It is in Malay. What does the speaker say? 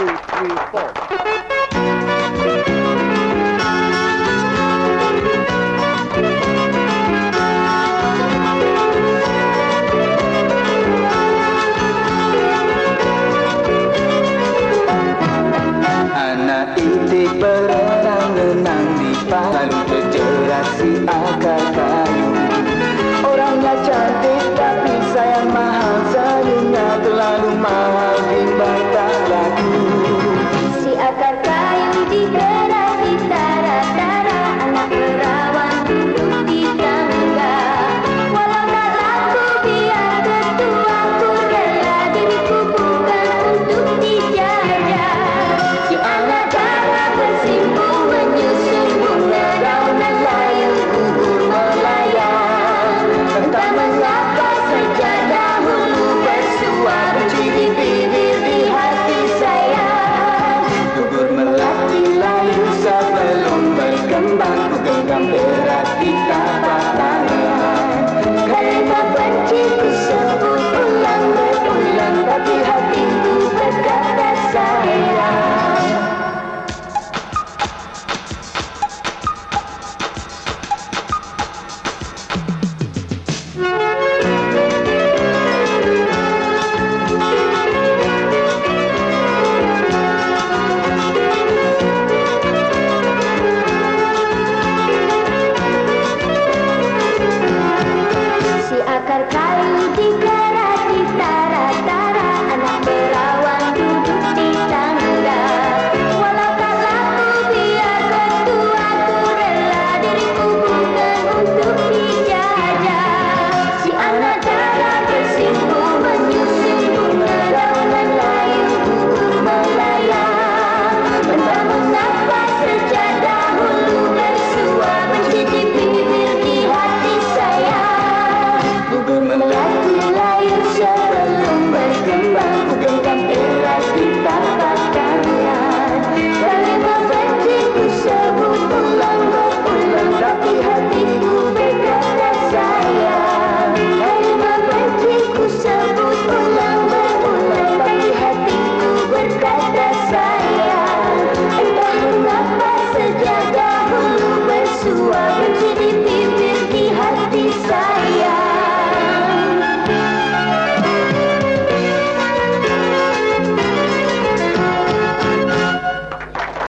2, 3, 4. Anak itik berenang-renang di pantai, lalu terjerat si akar kayu. Orangnya cantik tapi sayang mahal, senyumnya terlalu mahal bimbang tak laku. Si akar kayu dikeras di tara-tara, anak perawan duduk di tangga. Walau tak laku biar ketuaku, rela diriku bukan untuk dijajah. Si anak dara bersimpu menyusun bunga daunan layu gugur melayang. Entah mengapa sejak dahulu bersua benci di bibir di hati sayang. Gugur melati layu sebelum berkembang, ku genggam erat di tapak tangan. Karena benci ku sebut ulang berulang, tapi hatiku berkata sayang. Si akar kayu dikeras di tara-tara, anak perawan duduk di tangga. Walau tak laku biar ketuaku, rela diriku bukan untuk dijajah. Si anak dara bersimpu menyusun bunga daunan layu gugur melayang. Entah mengapa sejak dahulu bersua benci di bibir di hati sayang. Gugur melati Layu sebelum berkembang, ku genggam erat di tapak tangan. Kalimat benci ku sebut ulang berulang, tapi hatiku berkata sayang. Kalimat benci ku sebut ulang berulang, tapi hatiku berkata sayang. Entah mengapa sejak dahulu bersua benci